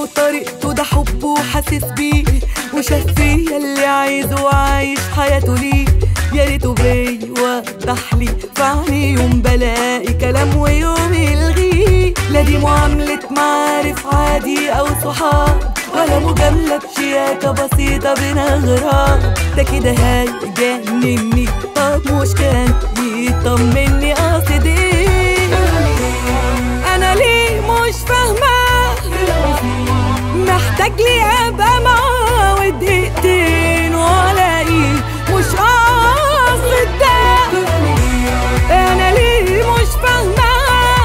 وطريقته ده حبه وحاسس بيه، وشاف فيا اللي عايزه وعايش حياته ليه. يا ريته بيوضح لي في عيني يوم بلاقي كلام ويوم يلغيه. لا دي معاملة معارف عادي أو صحاب، ولا مجاملة بشياكة بسيطة بينا غراب. ده كده هيجنني، طب مش كان يطمني؟ قاصد ايه؟ أنا ليه مش فاهمة؟ محتاج لي أبقى معاه ودقيقتين وألاقيه مش قاصد ده. أنا ليه مش فاهمة؟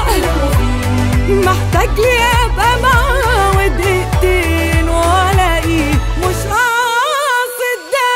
محتاج لي أبقى معاه ودقيقتين وألاقيه مش قاصد ده.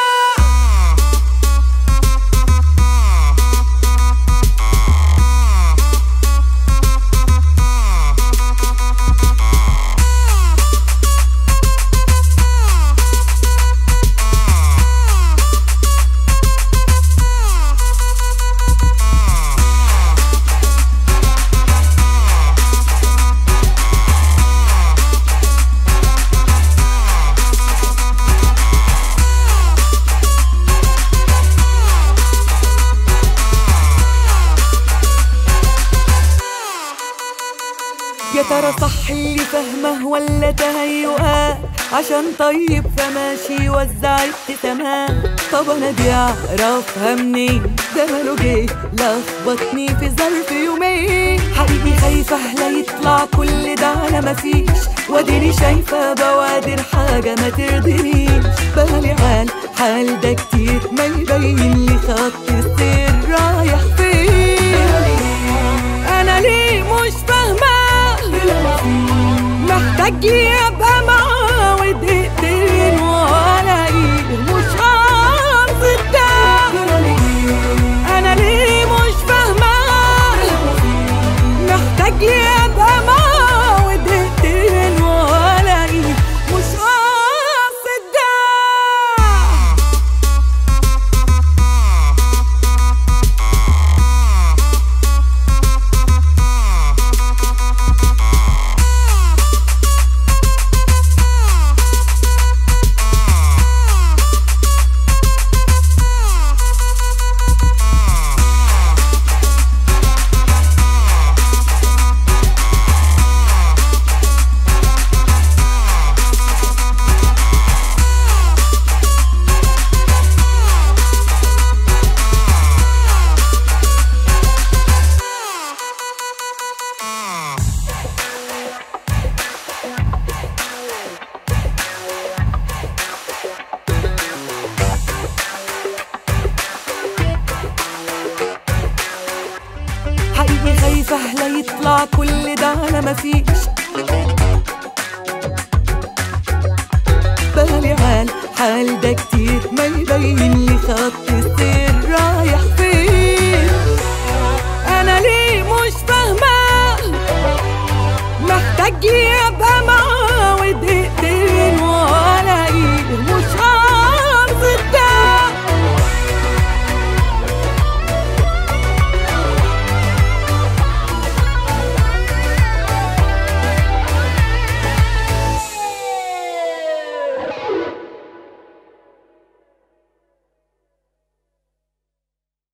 يا ترى صح اللي فاهمه ولا تهيؤات؟ عشان طيب فماشي وزع ابتسامات. طب انا دي اعرفها منين؟ ده ماله جه لخبطني في ظرف يومين. حقيقي خايفه لا يطلع كل ده على مفيش، واديني شايفه بوادر حاجه ما ترضينيش. بالي حال ده كتير ما يبين لي خط السير رايح فين. انا ليه مش فاهمه؟ محتاج لي ابقى معاه ودقيقتين والاقيه مش قاصد ده. انا ليه مش فاهمه؟ محتاج لي ابقى معاه ودقيقتين والاقيه مش قاصد ده. حقيقي خايفة لا يطلع كل ده على مفيش. بالي حال ده كتير ما يبين لي خط